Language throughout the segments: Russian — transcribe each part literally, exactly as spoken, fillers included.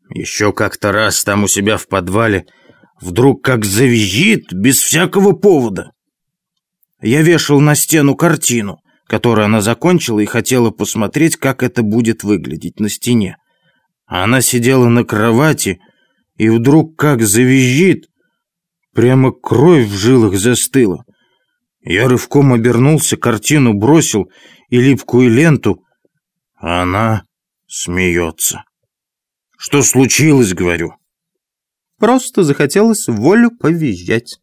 Еще как-то раз там у себя в подвале вдруг как завизжит без всякого повода. Я вешал на стену картину, которую она закончила, и хотела посмотреть, как это будет выглядеть на стене. А она сидела на кровати, и вдруг как завизжит, прямо кровь в жилах застыла. Я рывком обернулся, картину бросил и липкую ленту, а она смеется. «Что случилось?» — говорю. «Просто захотелось волю повизжать».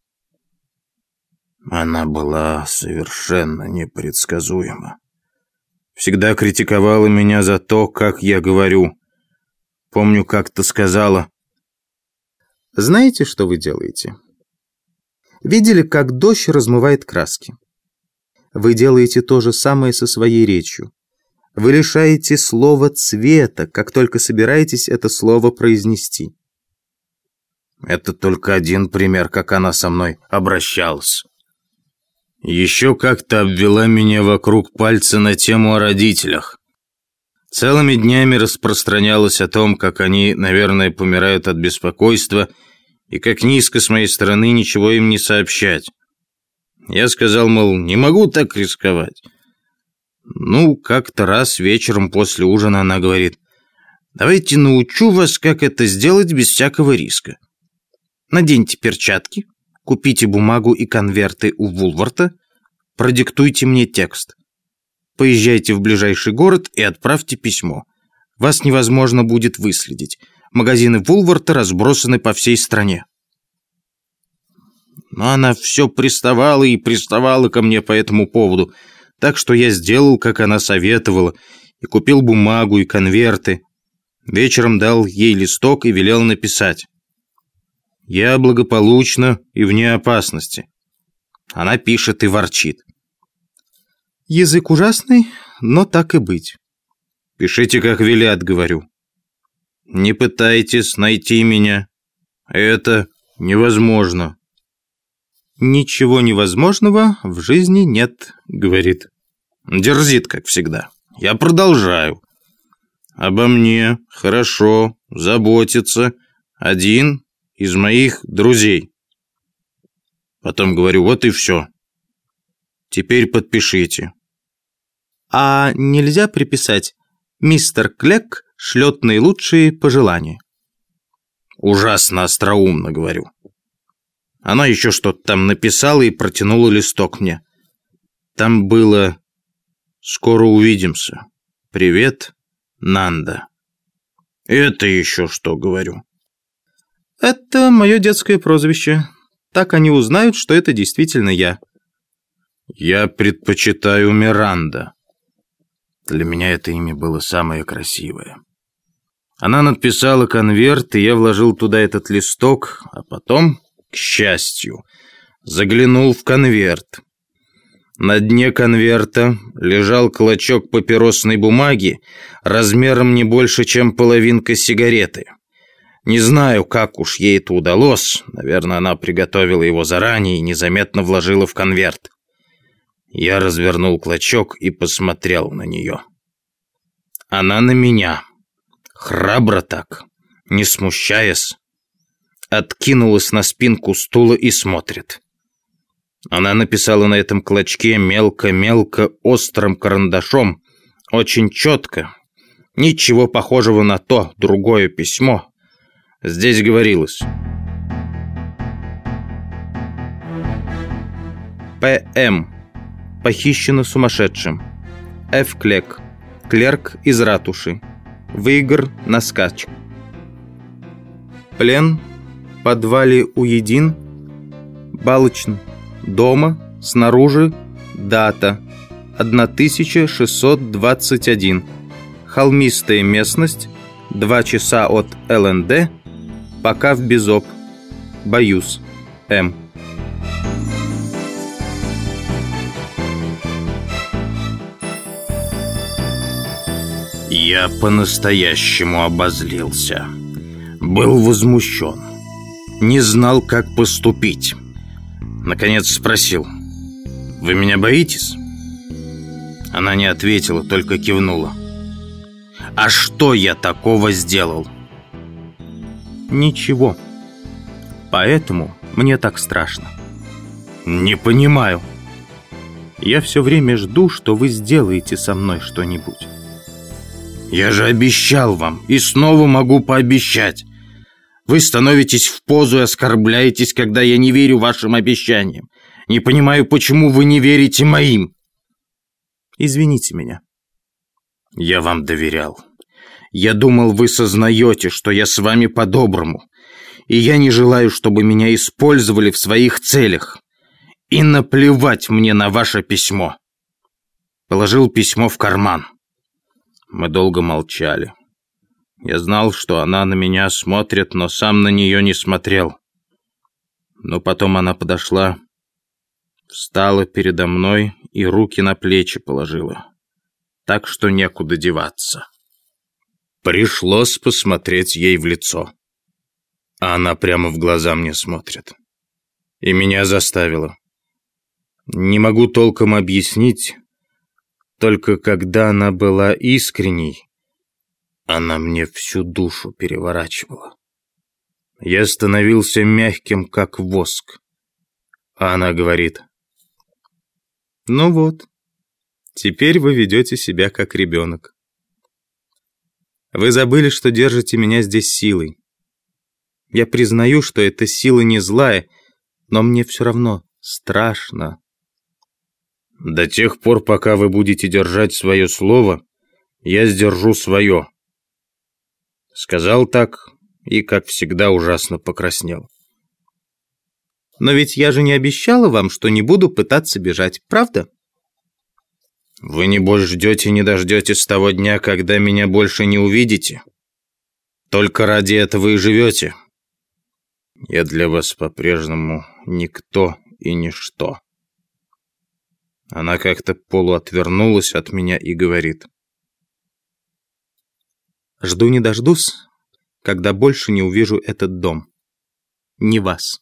Она была совершенно непредсказуема. Всегда критиковала меня за то, как я говорю. Помню, как-то сказала: «Знаете, что вы делаете? Видели, как дождь размывает краски? Вы делаете то же самое со своей речью. Вы лишаете слова цвета, как только собираетесь это слово произнести». Это только один пример, как она со мной обращалась. Еще как-то обвела меня вокруг пальца на тему о родителях. Целыми днями распространялась о том, как они, наверное, помирают от беспокойства, и как низко с моей стороны ничего им не сообщать. Я сказал, мол, не могу так рисковать. Ну, как-то раз вечером после ужина она говорит: «Давайте научу вас, как это сделать без всякого риска. Наденьте перчатки, купите бумагу и конверты у Вулварта, продиктуйте мне текст. Поезжайте в ближайший город и отправьте письмо. Вас невозможно будет выследить. Магазины Вулварта разбросаны по всей стране». Но она все приставала и приставала ко мне по этому поводу, так что я сделал, как она советовала, и купил бумагу и конверты. Вечером дал ей листок и велел написать: «Я благополучна и вне опасности». Она пишет и ворчит: «Язык ужасный, но так и быть». «Пишите, как велят», — говорю. «Не пытайтесь найти меня. Это невозможно». «Ничего невозможного в жизни нет», — говорит. Дерзит, как всегда. Я продолжаю. «Обо мне хорошо заботится один из моих друзей». Потом говорю: «Вот и все. Теперь подпишите». «А нельзя приписать: мистер Клек шлет наилучшие пожелания?» Ужасно остроумно, говорю. Она еще что-то там написала и протянула листок мне. Там было: «Скоро увидимся. Привет, Нанда». «Это еще что?» — говорю. «Это мое детское прозвище. Так они узнают, что это действительно я». «Я предпочитаю Миранда». Для меня это имя было самое красивое. Она надписала конверт, и я вложил туда этот листок, а потом, к счастью, заглянул в конверт. На дне конверта лежал клочок папиросной бумаги размером не больше, чем половинка сигареты. Не знаю, как уж ей это удалось. Наверное, она приготовила его заранее и незаметно вложила в конверт. Я развернул клочок и посмотрел на нее. Она на меня, храбро так, не смущаясь, откинулась на спинку стула и смотрит. Она написала на этом клочке мелко-мелко острым карандашом, очень четко, ничего похожего на то другое письмо. Здесь говорилось: П М. Похищено сумасшедшим. Ф. Клек. Клерк из ратуши. Выигр на скач. Плен. Подвале уедин. Балочн. Дома. Снаружи. Дата. тысяча шестьсот двадцать один. Холмистая местность. Два часа от Л Н Д. Пока в Безоп. Боюсь. М. Я по-настоящему обозлился. Был возмущен. Не знал, как поступить. Наконец спросил: «Вы меня боитесь?» Она не ответила, только кивнула. «А что я такого сделал?» Ничего. Поэтому мне так страшно. Не понимаю. Я все время жду, что вы сделаете со мной что-нибудь. Я же обещал вам и снова могу пообещать. Вы становитесь в позу и оскорбляетесь, когда я не верю вашим обещаниям. Не понимаю, почему вы не верите моим. Извините меня. Я вам доверял. Я думал, вы сознаете, что я с вами по-доброму. И я не желаю, чтобы меня использовали в своих целях. И наплевать мне на ваше письмо. Положил письмо в карман. Мы долго молчали. Я знал, что она на меня смотрит, но сам на нее не смотрел. Но потом она подошла, встала передо мной и руки на плечи положила. Так что некуда деваться. Пришлось посмотреть ей в лицо. А она прямо в глаза мне смотрит. И меня заставила. Не могу толком объяснить, только когда она была искренней, она мне всю душу переворачивала. Я становился мягким, как воск. А она говорит: ну вот, теперь вы ведете себя как ребенок. Вы забыли, что держите меня здесь силой. Я признаю, что эта сила не злая, но мне все равно страшно. До тех пор, пока вы будете держать свое слово, я сдержу свое. Сказал так и, как всегда, ужасно покраснел. Но ведь я же не обещала вам, что не буду пытаться бежать, правда? Вы, небось, ждете не дождетесь того дня, когда меня больше не увидите. Только ради этого и живете. Я для вас по-прежнему никто и ничто. Она как-то полуотвернулась от меня и говорит: жду не дождусь, когда больше не увижу этот дом. Не вас.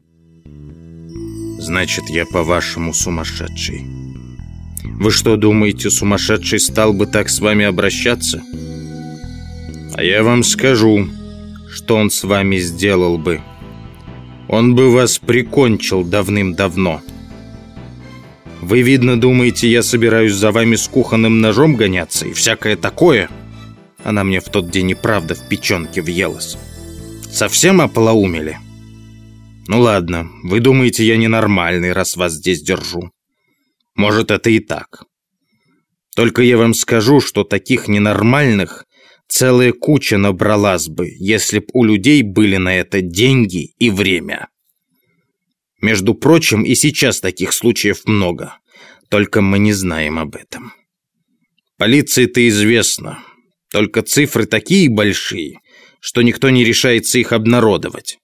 Значит, я по-вашему сумасшедший. Вы что, думаете, сумасшедший стал бы так с вами обращаться? А я вам скажу, что он с вами сделал бы. Он бы вас прикончил давным-давно. Вы, видно, думаете, я собираюсь за вами с кухонным ножом гоняться и всякое такое? Она мне в тот день и правда в печенке въелась. Совсем ополоумели? Ну ладно, вы думаете, я ненормальный, раз вас здесь держу. Может, это и так. Только я вам скажу, что таких ненормальных целая куча набралась бы, если б у людей были на это деньги и время. Между прочим, и сейчас таких случаев много, только мы не знаем об этом. Полиции-то известно, только цифры такие большие, что никто не решается их обнародовать.